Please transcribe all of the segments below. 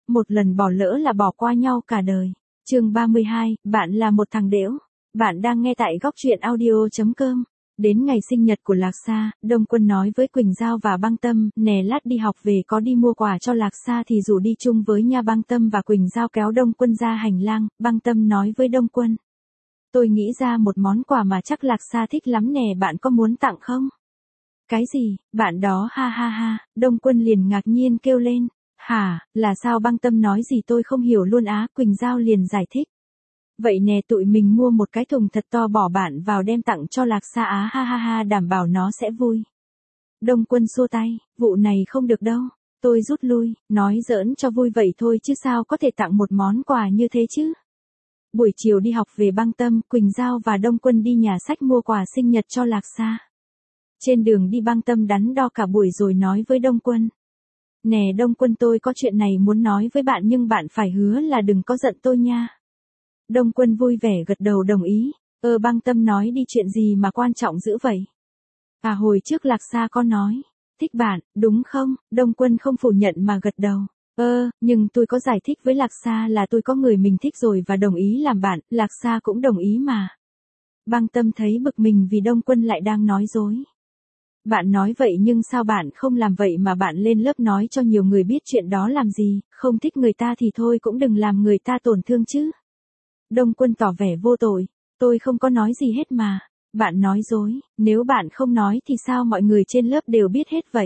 một lần bỏ lỡ là bỏ qua nhau cả đời. Chương 32, bạn là một thằng đểu. Bạn đang nghe tại góc truyện audio.com. Đến ngày sinh nhật của Lạc Sa, Đông Quân nói với Quỳnh Giao và Băng Tâm, nè lát đi học về có đi mua quà cho Lạc Sa thì rủ đi chung với nha. Băng Tâm và Quỳnh Giao kéo Đông Quân ra hành lang, Băng Tâm nói với Đông Quân. Tôi nghĩ ra một món quà mà chắc Lạc Sa thích lắm nè, bạn có muốn tặng không? Cái gì, bạn đó ha ha ha, Đông Quân liền ngạc nhiên kêu lên. Hả, là sao? Băng Tâm nói gì tôi không hiểu luôn á. Quỳnh Giao liền giải thích. Vậy nè, tụi mình mua một cái thùng thật to bỏ bạn vào đem tặng cho Lạc Sa á, ha ha ha, đảm bảo nó sẽ vui. Đông Quân xua tay, vụ này không được đâu, tôi rút lui, nói giỡn cho vui vậy thôi chứ sao có thể tặng một món quà như thế chứ. Buổi chiều đi học về, Băng Tâm, Quỳnh Giao và Đông Quân đi nhà sách mua quà sinh nhật cho Lạc Sa. Trên đường đi, Băng Tâm đắn đo cả buổi rồi nói với Đông Quân. Nè Đông Quân, tôi có chuyện này muốn nói với bạn nhưng bạn phải hứa là đừng có giận tôi nha. Đông Quân vui vẻ gật đầu đồng ý. Băng Tâm nói đi, chuyện gì mà quan trọng dữ vậy? À, hồi trước Lạc Sa có nói, thích bạn, đúng không? Đông Quân không phủ nhận mà gật đầu. Nhưng tôi có giải thích với Lạc Sa là tôi có người mình thích rồi và đồng ý làm bạn, Lạc Sa cũng đồng ý mà. Băng Tâm thấy bực mình vì Đông Quân lại đang nói dối. Bạn nói vậy nhưng sao bạn không làm vậy mà bạn lên lớp nói cho nhiều người biết chuyện đó làm gì, không thích người ta thì thôi cũng đừng làm người ta tổn thương chứ. Đông Quân tỏ vẻ vô tội, tôi không có nói gì hết mà. Bạn nói dối, nếu bạn không nói thì sao mọi người trên lớp đều biết hết vậy?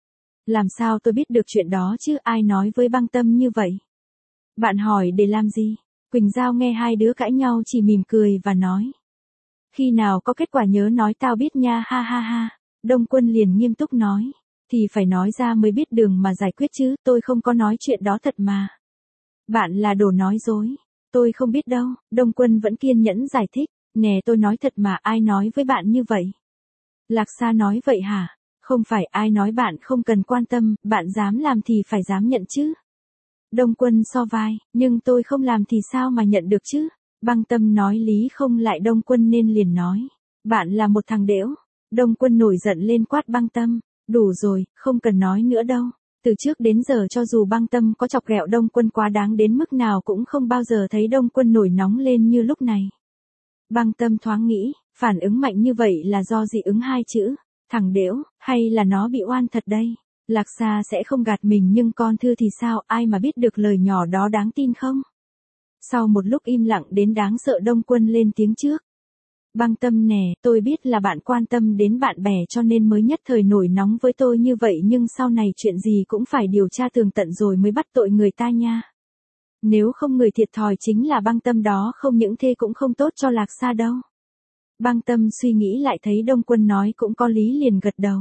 Làm sao tôi biết được chuyện đó chứ, ai nói với Băng Tâm như vậy? Bạn hỏi để làm gì? Quỳnh Giao nghe hai đứa cãi nhau chỉ mỉm cười và nói. Khi nào có kết quả nhớ nói tao biết nha, ha ha ha. Đông Quân liền nghiêm túc nói. Thì phải nói ra mới biết đường mà giải quyết chứ, tôi không có nói chuyện đó thật mà. Bạn là đồ nói dối. Tôi không biết đâu, Đông Quân vẫn kiên nhẫn giải thích. Nè tôi nói thật mà, ai nói với bạn như vậy? Lạc Sa nói vậy hả? Không phải, ai nói bạn không cần quan tâm, bạn dám làm thì phải dám nhận chứ. Đông Quân so vai, nhưng tôi không làm thì sao mà nhận được chứ? Băng Tâm nói lý không lại Đông Quân nên liền nói. Bạn là một thằng đểu. Đông Quân nổi giận lên quát Băng Tâm. Đủ rồi, không cần nói nữa đâu. Từ trước đến giờ cho dù Băng Tâm có chọc ghẹo Đông Quân quá đáng đến mức nào cũng không bao giờ thấy Đông Quân nổi nóng lên như lúc này. Băng Tâm thoáng nghĩ, phản ứng mạnh như vậy là do dị ứng hai chữ, thằng đểu, hay là nó bị oan thật đây? Lạc Sa sẽ không gạt mình nhưng con Thư thì sao, ai mà biết được lời nhỏ đó đáng tin không? Sau một lúc im lặng đến đáng sợ, Đông Quân lên tiếng trước. Băng Tâm nè, tôi biết là bạn quan tâm đến bạn bè cho nên mới nhất thời nổi nóng với tôi như vậy nhưng sau này chuyện gì cũng phải điều tra tường tận rồi mới bắt tội người ta nha. Nếu không người thiệt thòi chính là Băng Tâm đó, không những thế cũng không tốt cho Lạc Sa đâu. Băng Tâm suy nghĩ lại thấy Đông Quân nói cũng có lý liền gật đầu.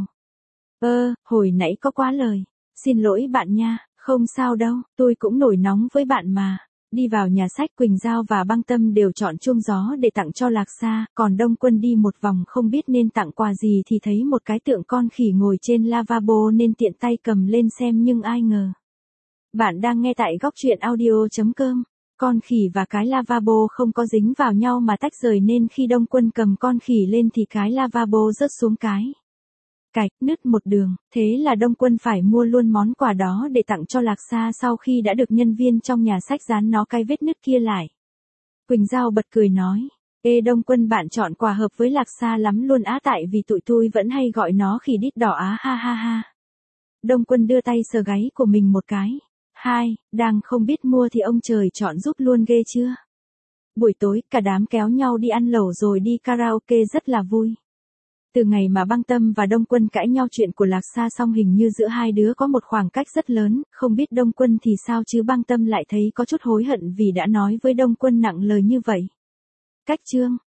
Hồi nãy có quá lời. Xin lỗi bạn nha, không sao đâu, tôi cũng nổi nóng với bạn mà. Đi vào nhà sách, Quỳnh Giao và Băng Tâm đều chọn chuông gió để tặng cho Lạc Sa, còn Đông Quân đi một vòng không biết nên tặng quà gì thì thấy một cái tượng con khỉ ngồi trên lavabo nên tiện tay cầm lên xem nhưng ai ngờ. Bạn đang nghe tại góc truyện audio.com. Con khỉ và cái lavabo không có dính vào nhau mà tách rời nên khi Đông Quân cầm con khỉ lên thì cái lavabo rớt xuống cái cạch nứt một đường, thế là Đông Quân phải mua luôn món quà đó để tặng cho Lạc Sa sau khi đã được nhân viên trong nhà sách dán nó cái vết nứt kia lại. Quỳnh Giao bật cười nói, Đông Quân bạn chọn quà hợp với Lạc Sa lắm luôn á, tại vì tụi tôi vẫn hay gọi nó khỉ đít đỏ á, ha ha ha. Đông Quân đưa tay sờ gáy của mình một cái. Đang không biết mua thì ông trời chọn giúp luôn ghê chưa? Buổi tối, cả đám kéo nhau đi ăn lẩu rồi đi karaoke rất là vui. Từ ngày mà Băng Tâm và Đông Quân cãi nhau chuyện của Lạc Sa xong hình như giữa hai đứa có một khoảng cách rất lớn, không biết Đông Quân thì sao chứ Băng Tâm lại thấy có chút hối hận vì đã nói với Đông Quân nặng lời như vậy. Cách chương